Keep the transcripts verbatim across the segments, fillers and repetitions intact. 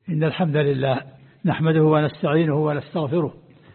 إن الحمد لله نحمده ونستعينه ونستغفره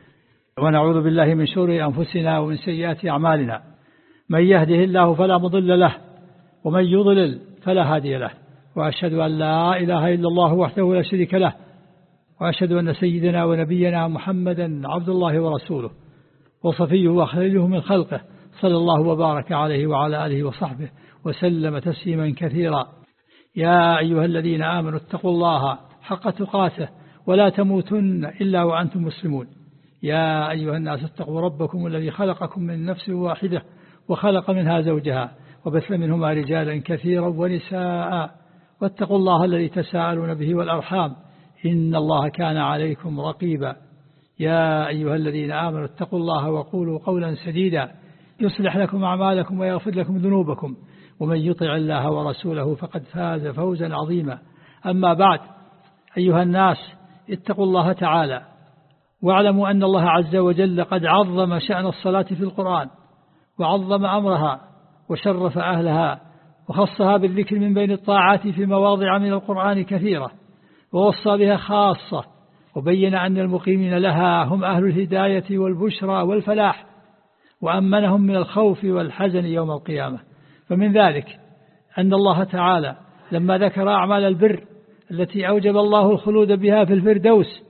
ونعوذ بالله من شرور أنفسنا ومن سيئات أعمالنا. من يهده الله فلا مضل له ومن يضلل فلا هادي له، وأشهد أن لا إله إلا الله وحده لا شريك له، وأشهد أن سيدنا ونبينا محمدا عبد الله ورسوله وصفيه وخليله من خلقه، صلى الله وبارك عليه وعلى آله وصحبه وسلم تسليما كثيرا. يا أيها الذين آمنوا اتقوا الله حق تقاته ولا تموتن إلا وأنتم مسلمون. يا أيها الناس اتقوا ربكم الذي خلقكم من نفس واحدة وخلق منها زوجها وبث منهما رجالا كثيرا ونساء، واتقوا الله الذي تساءلون به والأرحام إن الله كان عليكم رقيبا. يا أيها الذين آمنوا اتقوا الله وقولوا قولا سديدا يصلح لكم أعمالكم ويغفر لكم ذنوبكم، ومن يطع الله ورسوله فقد فاز فوزا عظيما. أما بعد، أيها الناس اتقوا الله تعالى واعلموا أن الله عز وجل قد عظم شأن الصلاة في القرآن، وعظم أمرها وشرف أهلها وخصها بالذكر من بين الطاعات في مواضع من القرآن كثيرة، ووصى بها خاصة، وبين أن المقيمين لها هم أهل الهداية والبشرى والفلاح، وأمنهم من الخوف والحزن يوم القيامة. فمن ذلك أن الله تعالى لما ذكر أعمال البر التي أوجب الله الخلود بها في الفردوس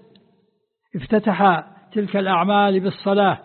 افتتح تلك الأعمال بالصلاة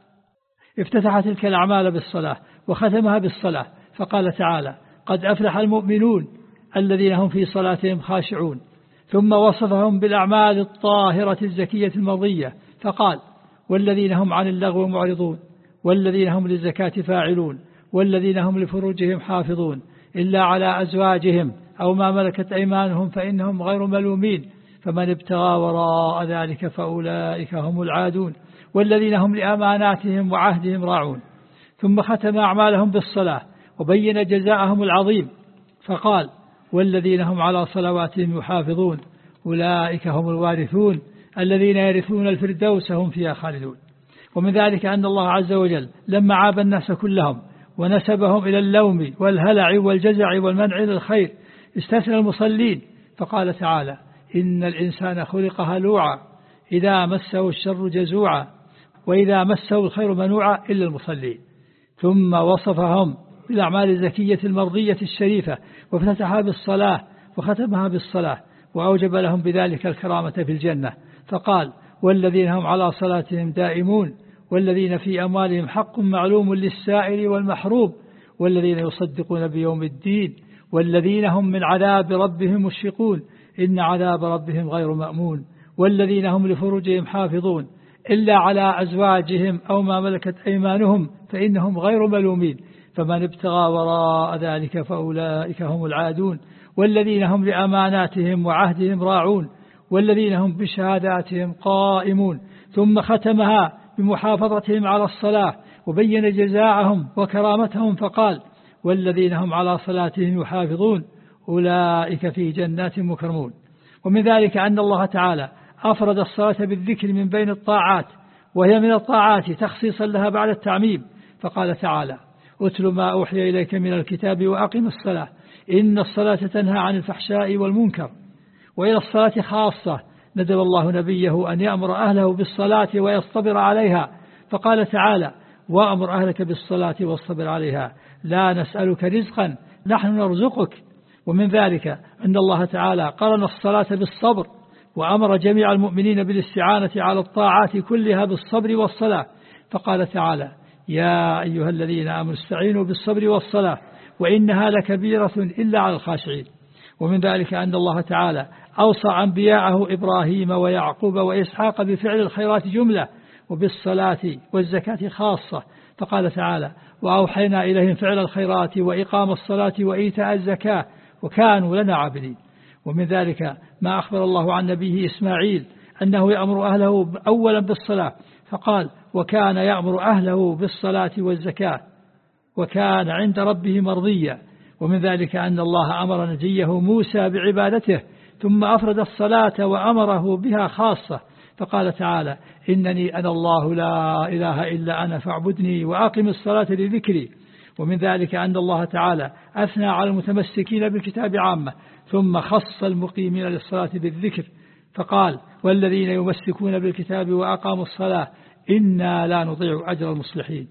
افتتح تلك الأعمال بالصلاة وختمها بالصلاة، فقال تعالى: قد أفلح المؤمنون الذين هم في صلاتهم خاشعون. ثم وصفهم بالأعمال الطاهرة الزكية المرضية، فقال: والذين هم عن اللغو معرضون، والذين هم للزكاة فاعلون، والذين هم لفروجهم حافظون إلا على أزواجهم أو ما ملكت أيمانهم فإنهم غير ملومين، فمن ابتغى وراء ذلك فأولئك هم العادون، والذين هم لأماناتهم وعهدهم راعون. ثم ختم أعمالهم بالصلاة وبين جزاءهم العظيم، فقال: والذين هم على صلواتهم يحافظون أولئك هم الوارثون الذين يرثون الفردوس هم فيها خالدون. ومن ذلك أن الله عز وجل لما عاب الناس كلهم ونسبهم إلى اللوم والهلع والجزع والمنع للخير استثنى المصلين، فقال تعالى: إن الإنسان خلق هلوعا إذا مسه الشر جزوعا وإذا مسه الخير منوعا إلا المصلين. ثم وصفهم بالأعمال الزكية المرضية الشريفة وافتتحها بالصلاة وختمها بالصلاة، وأوجب لهم بذلك الكرامة في الجنة، فقال: والذين هم على صلاتهم دائمون، والذين في أموالهم حق معلوم للسائل والمحروم، والذين يصدقون بيوم الدين، والذين هم من عذاب ربهم مشفقون إن عذاب ربهم غير مأمون، والذين هم لفروجهم حافظون إلا على أزواجهم أو ما ملكت أيمانهم فإنهم غير ملومين، فمن ابتغى وراء ذلك فأولئك هم العادون، والذين هم لأماناتهم وعهدهم راعون، والذين هم بشهاداتهم قائمون. ثم ختمها بمحافظتهم على الصلاة وبين جزاءهم وكرامتهم، فقال: والذين هم على صلاتهم يحافظون أولئك في جنات مكرمون. ومن ذلك أن الله تعالى أفرد الصلاة بالذكر من بين الطاعات، وهي من الطاعات تخصيصا لها بعد التعميم، فقال تعالى: أتل ما أوحي إليك من الكتاب وأقم الصلاة إن الصلاة تنهى عن الفحشاء والمنكر. وإلى الصلاة خاصة ندب الله نبيه أن يأمر أهله بالصلاة ويصطبر عليها، فقال تعالى: وأمر أهلك بالصلاة واصطبر عليها لا نسألك رزقا نحن نرزقك. ومن ذلك أن الله تعالى قرن الصلاة بالصبر، وأمر جميع المؤمنين بالاستعانة على الطاعات كلها بالصبر والصلاة، فقال تعالى: يا أيها الذين آمنوا استعينوا بالصبر والصلاة وإنها لكبيرة إلا على الخاشعين. ومن ذلك أن الله تعالى أوصى أنبياءه إبراهيم ويعقوب وإسحاق بفعل الخيرات جملة وبالصلاة والزكاة خاصة، فقال تعالى: وأوحينا إليهم فعل الخيرات وإقام الصلاة وإيتاء الزكاة وكانوا لنا عابدين. ومن ذلك ما أخبر الله عن نبيه إسماعيل أنه يأمر أهله أولا بالصلاة، فقال: وكان يأمر أهله بالصلاة والزكاة وكان عند ربه مرضيا. ومن ذلك أن الله أمر نجيه موسى بعبادته ثم أفرد الصلاة وأمره بها خاصة، فقال تعالى: إنني أنا الله لا إله إلا أنا فاعبدني وأقم الصلاة لذكري. ومن ذلك أن الله تعالى أثنى على المتمسكين بالكتاب عامة ثم خص المقيمين للصلاة بالذكر، فقال والذين يمسكون بالكتاب وأقاموا الصلاة إنا لا نضيع أجر المصلحين.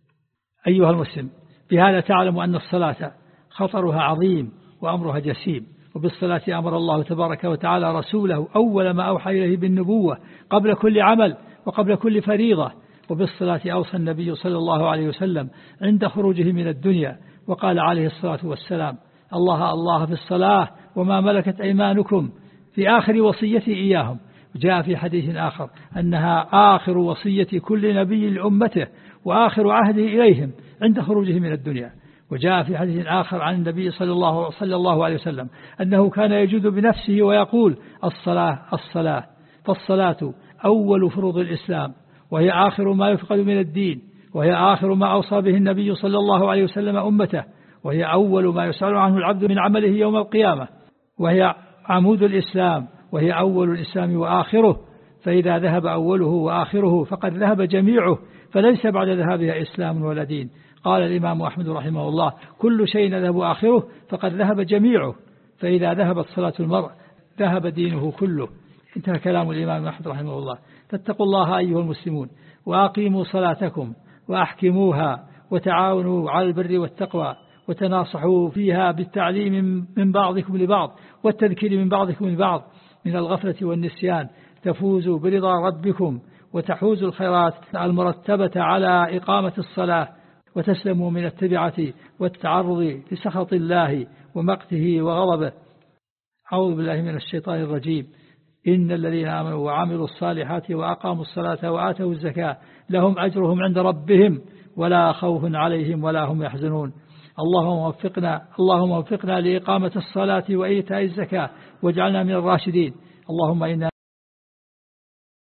أيها المسلم، بهذا تعلم أن الصلاة خطرها عظيم وأمرها جسيم، وبالصلاة أمر الله تبارك وتعالى رسوله أول ما أوحى إليه بالنبوة قبل كل عمل وقبل كل فريضة. وبالصلاة أوصى النبي صلى الله عليه وسلم عند خروجه من الدنيا، وقال عليه الصلاة والسلام الله الله في الصلاة وما ملكت أيمانكم، في آخر وصيته إياهم. جاء في حديث آخر أنها آخر وصية كل نبي لأمته وآخر عهده إليهم عند خروجه من الدنيا. وجاء في حديث آخر عن النبي صلى الله, صلى الله عليه وسلم أنه كان يجود بنفسه ويقول الصلاة الصلاة، فالصلاة أول فروض الإسلام، وهي آخر ما يفقد من الدين، وهي آخر ما أوصى به النبي صلى الله عليه وسلم أمته، وهي أول ما يسأل عنه العبد من عمله يوم القيامة، وهي عمود الإسلام، وهي أول الإسلام وآخره، فإذا ذهب أوله وآخره فقد ذهب جميعه، فليس بعد ذهابها إسلام ولا دين. قال الإمام أحمد رحمه الله كل شيء يذهب آخره فقد ذهب جميعه، فإذا ذهبت صلاة المرء ذهب دينه كله. انتهى كلام الإمام أحمد رحمه الله. فاتقوا الله أيها المسلمون وأقيموا صلاتكم وأحكموها، وتعاونوا على البر والتقوى، وتناصحوا فيها بالتعليم من بعضكم لبعض والتذكير من بعضكم لبعض من الغفلة والنسيان، تفوزوا برضا ربكم وتحوزوا الخيرات المرتبة على إقامة الصلاة، وتسلموا من التبعة والتعرض لسخط الله ومقته وغضبه. أعوذ بالله من الشيطان الرجيم. إن الذين آمنوا وعملوا الصالحات وأقاموا الصلاة وآتوا الزكاة لهم أجرهم عند ربهم ولا خوف عليهم ولا هم يحزنون. اللهم وفقنا اللهم وفقنا لإقامة الصلاة وإيتاء الزكاة واجعلنا من الراشدين. اللهم إنا